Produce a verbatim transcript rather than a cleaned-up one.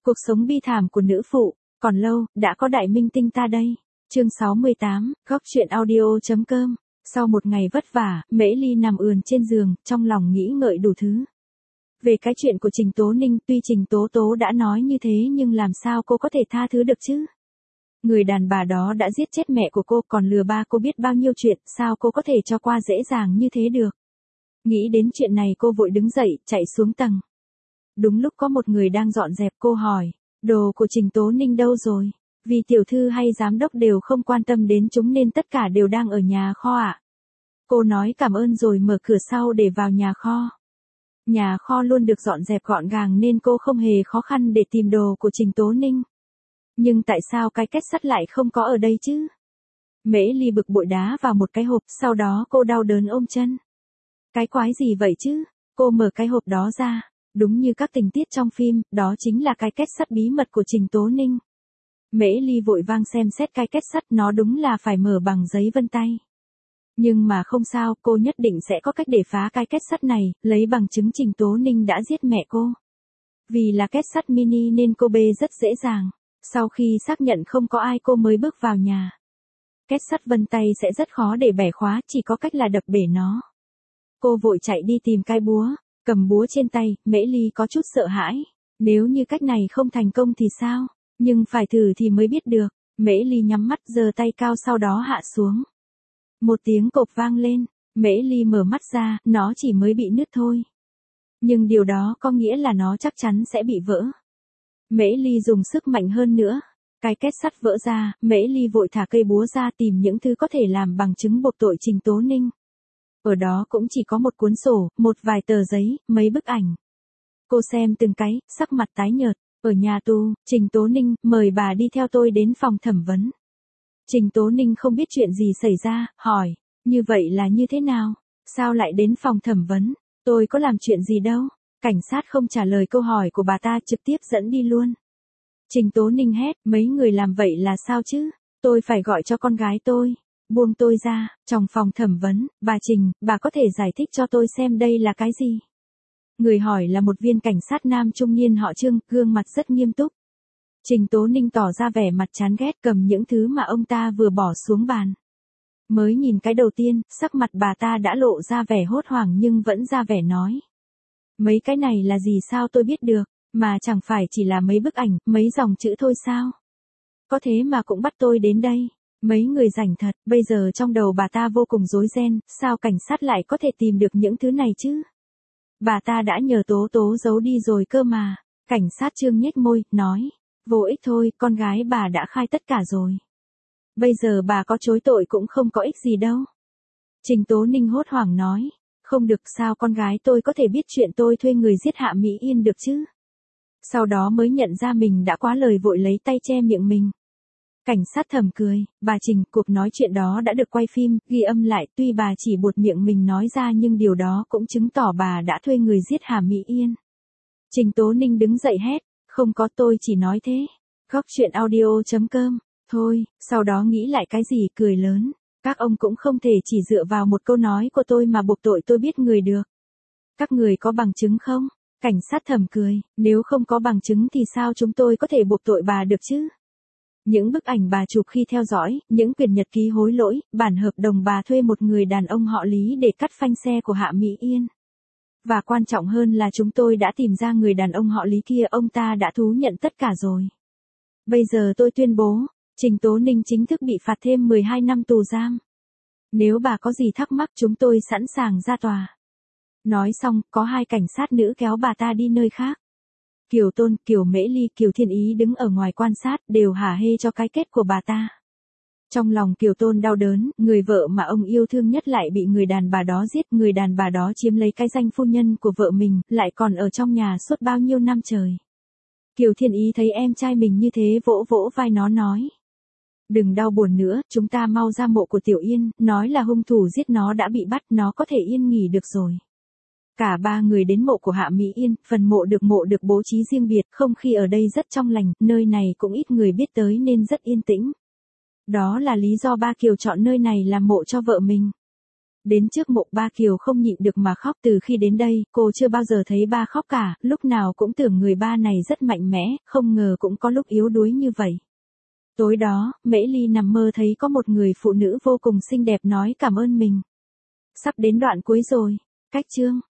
Cuộc sống bi thảm của nữ phụ, còn lâu, đã có đại minh tinh ta đây. Chương sáu mươi tám, góc truyện audio.com. Sau một ngày vất vả, Mễ Ly nằm ườn trên giường, trong lòng nghĩ ngợi đủ thứ. Về cái chuyện của Trình Tố Ninh, tuy Trình Tố Tố đã nói như thế nhưng làm sao cô có thể tha thứ được chứ? Người đàn bà đó đã giết chết mẹ của cô, còn lừa ba cô biết bao nhiêu chuyện, sao cô có thể cho qua dễ dàng như thế được? Nghĩ đến chuyện này cô vội đứng dậy, chạy xuống tầng. Đúng lúc có một người đang dọn dẹp, cô hỏi, đồ của Trình Tố Ninh đâu rồi? Vì tiểu thư hay giám đốc đều không quan tâm đến chúng nên tất cả đều đang ở nhà kho ạ. Cô nói cảm ơn rồi mở cửa sau để vào nhà kho. Nhà kho luôn được dọn dẹp gọn gàng nên cô không hề khó khăn để tìm đồ của Trình Tố Ninh. Nhưng tại sao cái két sắt lại không có ở đây chứ? Mễ Ly bực bội đá vào một cái hộp, sau đó cô đau đớn ôm chân. Cái quái gì vậy chứ? Cô mở cái hộp đó ra. Đúng như các tình tiết trong phim, đó chính là cái két sắt bí mật của Trình Tố Ninh. Mễ Ly vội vang xem xét cái két sắt, nó đúng là phải mở bằng giấy vân tay. Nhưng mà không sao, cô nhất định sẽ có cách để phá cái két sắt này, lấy bằng chứng Trình Tố Ninh đã giết mẹ cô. Vì là két sắt mini nên cô bê rất dễ dàng. Sau khi xác nhận không có ai cô mới bước vào nhà. Két sắt vân tay sẽ rất khó để bẻ khóa, chỉ có cách là đập bể nó. Cô vội chạy đi tìm cái búa, cầm búa trên tay, Mễ Ly có chút sợ hãi. Nếu như cách này không thành công thì sao? Nhưng phải thử thì mới biết được. Mễ Ly nhắm mắt giơ tay cao sau đó hạ xuống. Một tiếng cộp vang lên, Mễ Ly mở mắt ra, nó chỉ mới bị nứt thôi. Nhưng điều đó có nghĩa là nó chắc chắn sẽ bị vỡ. Mễ Ly dùng sức mạnh hơn nữa. Cái két sắt vỡ ra, Mễ Ly vội thả cây búa ra tìm những thứ có thể làm bằng chứng buộc tội Trình Tố Ninh. Ở đó cũng chỉ có một cuốn sổ, một vài tờ giấy, mấy bức ảnh. Cô xem từng cái, sắc mặt tái nhợt. Ở nhà tù, Trình Tố Ninh, mời bà đi theo tôi đến phòng thẩm vấn. Trình Tố Ninh không biết chuyện gì xảy ra, hỏi, như vậy là như thế nào? Sao lại đến phòng thẩm vấn? Tôi có làm chuyện gì đâu? Cảnh sát không trả lời câu hỏi của bà ta, trực tiếp dẫn đi luôn. Trình Tố Ninh hét, mấy người làm vậy là sao chứ? Tôi phải gọi cho con gái tôi. Buông tôi ra, trong phòng thẩm vấn, bà Trình, bà có thể giải thích cho tôi xem đây là cái gì? Người hỏi là một viên cảnh sát nam trung niên họ Trương, gương mặt rất nghiêm túc. Trình Tố Ninh tỏ ra vẻ mặt chán ghét, cầm những thứ mà ông ta vừa bỏ xuống bàn. Mới nhìn cái đầu tiên, sắc mặt bà ta đã lộ ra vẻ hốt hoảng nhưng vẫn ra vẻ nói. Mấy cái này là gì sao tôi biết được, mà chẳng phải chỉ là mấy bức ảnh, mấy dòng chữ thôi sao? Có thế mà cũng bắt tôi đến đây. Mấy người rảnh thật, bây giờ trong đầu bà ta vô cùng rối ren, sao cảnh sát lại có thể tìm được những thứ này chứ? Bà ta đã nhờ Tố Tố giấu đi rồi cơ mà. Cảnh sát Trương nhếch môi, nói. Vô ích thôi, con gái bà đã khai tất cả rồi. Bây giờ bà có chối tội cũng không có ích gì đâu. Trình Tố Ninh hốt hoảng nói. Không được, sao con gái tôi có thể biết chuyện tôi thuê người giết Hạ Mỹ Yên được chứ? Sau đó mới nhận ra mình đã quá lời, vội lấy tay che miệng mình. Cảnh sát thầm cười, bà Trình, cuộc nói chuyện đó đã được quay phim, ghi âm lại, tuy bà chỉ buột miệng mình nói ra nhưng điều đó cũng chứng tỏ bà đã thuê người giết Hà Mỹ Yên. Trình Tố Ninh đứng dậy hét, không có, tôi chỉ nói thế. Góc truyện audio.com, thôi, sau đó nghĩ lại cái gì, cười lớn. Các ông cũng không thể chỉ dựa vào một câu nói của tôi mà buộc tội tôi biết người được. Các người có bằng chứng không? Cảnh sát thầm cười, nếu không có bằng chứng thì sao chúng tôi có thể buộc tội bà được chứ? Những bức ảnh bà chụp khi theo dõi, những quyển nhật ký hối lỗi, bản hợp đồng bà thuê một người đàn ông họ Lý để cắt phanh xe của Hạ Mỹ Yên. Và quan trọng hơn là chúng tôi đã tìm ra người đàn ông họ Lý kia, ông ta đã thú nhận tất cả rồi. Bây giờ tôi tuyên bố, Trình Tố Ninh chính thức bị phạt thêm mười hai năm tù giam. Nếu bà có gì thắc mắc chúng tôi sẵn sàng ra tòa. Nói xong, có hai cảnh sát nữ kéo bà ta đi nơi khác. Kiều Tôn, Kiều Mễ Ly, Kiều Thiên Ý đứng ở ngoài quan sát, đều hả hê cho cái kết của bà ta. Trong lòng Kiều Tôn đau đớn, người vợ mà ông yêu thương nhất lại bị người đàn bà đó giết, người đàn bà đó chiếm lấy cái danh phu nhân của vợ mình, lại còn ở trong nhà suốt bao nhiêu năm trời. Kiều Thiên Ý thấy em trai mình như thế vỗ vỗ vai nó nói. Đừng đau buồn nữa, chúng ta mau ra mộ của Tiểu Yên, nói là hung thủ giết nó đã bị bắt, nó có thể yên nghỉ được rồi. Cả ba người đến mộ của Hạ Mỹ Yên, phần mộ được mộ được bố trí riêng biệt, không khí ở đây rất trong lành, nơi này cũng ít người biết tới nên rất yên tĩnh. Đó là lý do ba Kiều chọn nơi này làm mộ cho vợ mình. Đến trước mộ ba Kiều không nhịn được mà khóc, từ khi đến đây, cô chưa bao giờ thấy ba khóc cả, lúc nào cũng tưởng người ba này rất mạnh mẽ, không ngờ cũng có lúc yếu đuối như vậy. Tối đó, Mễ Ly nằm mơ thấy có một người phụ nữ vô cùng xinh đẹp nói cảm ơn mình. Sắp đến đoạn cuối rồi. Cách chương